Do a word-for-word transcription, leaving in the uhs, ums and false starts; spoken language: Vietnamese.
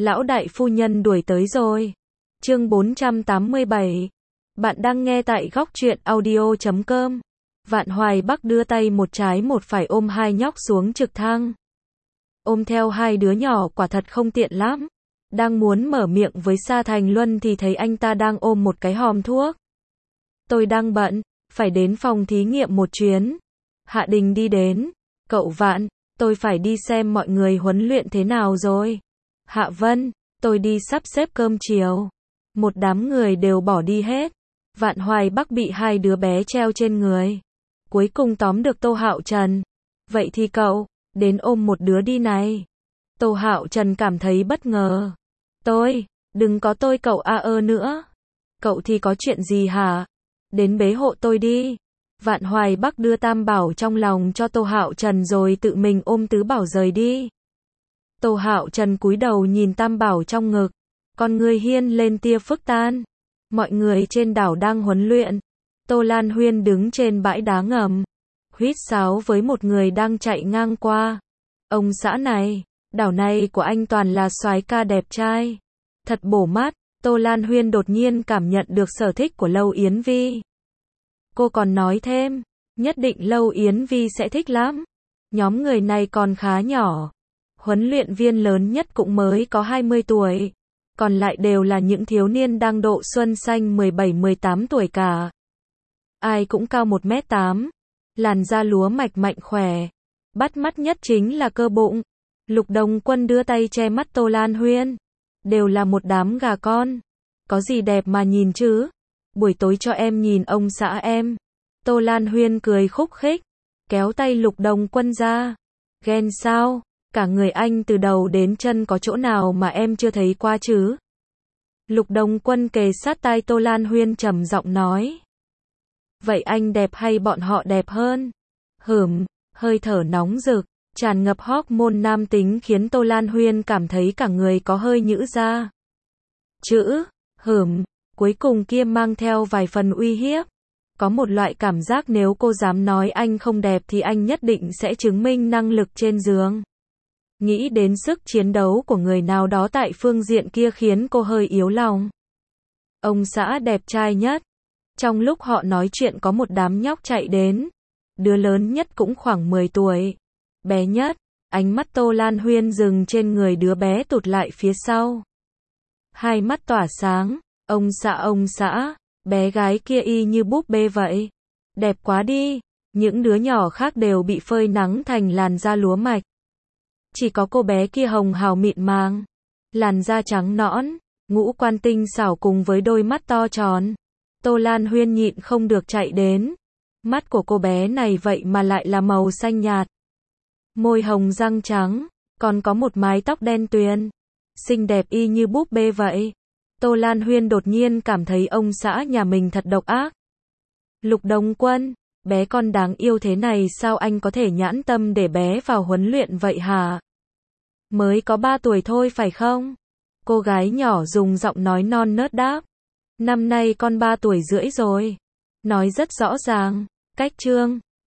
Lão đại phu nhân đuổi tới rồi. Chương bốn trăm tám mươi bảy. Bạn đang nghe tại góc truyện audio chấm com. Vạn Hoài Bắc đưa tay một trái một phải ôm hai nhóc xuống trực thăng. Ôm theo hai đứa nhỏ quả thật không tiện lắm. Đang muốn mở miệng với Sa Thành Luân thì thấy anh ta đang ôm một cái hòm thuốc. Tôi đang bận, phải đến phòng thí nghiệm một chuyến. Hạ Đình đi đến. Cậu Vạn, tôi phải đi xem mọi người huấn luyện thế nào rồi. Hạ Vân, tôi đi sắp xếp cơm chiều. Một đám người đều bỏ đi hết. Vạn Hoài Bắc bị hai đứa bé treo trên người. Cuối cùng tóm được Tô Hạo Trần. Vậy thì cậu, đến ôm một đứa đi này. Tô Hạo Trần cảm thấy bất ngờ. Tôi, đừng có tôi cậu a ơ nữa. Cậu thì có chuyện gì hả? Đến bế hộ tôi đi. Vạn Hoài Bắc đưa Tam Bảo trong lòng cho Tô Hạo Trần rồi tự mình ôm Tứ Bảo rời đi. Tô Hạo Trần cúi đầu nhìn Tam Bảo trong ngực. Con người hiên lên tia phức tan. Mọi người trên đảo đang huấn luyện. Tô Lan Huyên đứng trên bãi đá ngầm. Huýt sáo với một người đang chạy ngang qua. Ông xã này, đảo này của anh toàn là soái ca đẹp trai. Thật bổ mắt. Tô Lan Huyên đột nhiên cảm nhận được sở thích của Lâu Yến Vi. Cô còn nói thêm, nhất định Lâu Yến Vi sẽ thích lắm. Nhóm người này còn khá nhỏ. Huấn luyện viên lớn nhất cũng mới có hai mươi tuổi. Còn lại đều là những thiếu niên đang độ xuân xanh mười bảy mười tám tuổi cả. Ai cũng cao một mét tám. Làn da lúa mạch mạnh khỏe. Bắt mắt nhất chính là cơ bụng. Lục Đồng Quân đưa tay che mắt Tô Lan Huyên. Đều là một đám gà con. Có gì đẹp mà nhìn chứ? Buổi tối cho em nhìn ông xã em. Tô Lan Huyên cười khúc khích. Kéo tay Lục Đồng Quân ra. Ghen sao? Cả người anh từ đầu đến chân có chỗ nào mà em chưa thấy qua chứ? Lục Đồng Quân kề sát tai Tô Lan Huyên trầm giọng nói. Vậy anh đẹp hay bọn họ đẹp hơn? Hửm, hơi thở nóng rực, tràn ngập hormone nam tính khiến Tô Lan Huyên cảm thấy cả người có hơi nhữ ra. Chữ, hửm, cuối cùng kia mang theo vài phần uy hiếp. Có một loại cảm giác nếu cô dám nói anh không đẹp thì anh nhất định sẽ chứng minh năng lực trên giường. Nghĩ đến sức chiến đấu của người nào đó tại phương diện kia khiến cô hơi yếu lòng. Ông xã đẹp trai nhất. Trong lúc họ nói chuyện có một đám nhóc chạy đến. Đứa lớn nhất cũng khoảng mười tuổi. Bé nhất, ánh mắt Tô Lan Huyên dừng trên người đứa bé tụt lại phía sau. Hai mắt tỏa sáng. Ông xã ông xã, bé gái kia y như búp bê vậy. Đẹp quá đi. Những đứa nhỏ khác đều bị phơi nắng thành làn da lúa mạch. Chỉ có cô bé kia hồng hào mịn màng. Làn da trắng nõn, ngũ quan tinh xảo cùng với đôi mắt to tròn. Tô Lan Huyên nhịn không được chạy đến. Mắt của cô bé này vậy mà lại là màu xanh nhạt. Môi hồng răng trắng, còn có một mái tóc đen tuyền. Xinh đẹp y như búp bê vậy. Tô Lan Huyên đột nhiên cảm thấy ông xã nhà mình thật độc ác. Lục Đồng Quân, bé con đáng yêu thế này sao anh có thể nhãn tâm để bé vào huấn luyện vậy hả? Mới có ba tuổi thôi phải không? Cô gái nhỏ dùng giọng nói non nớt đáp. Năm nay con ba tuổi rưỡi rồi. Nói rất rõ ràng. Cách chương.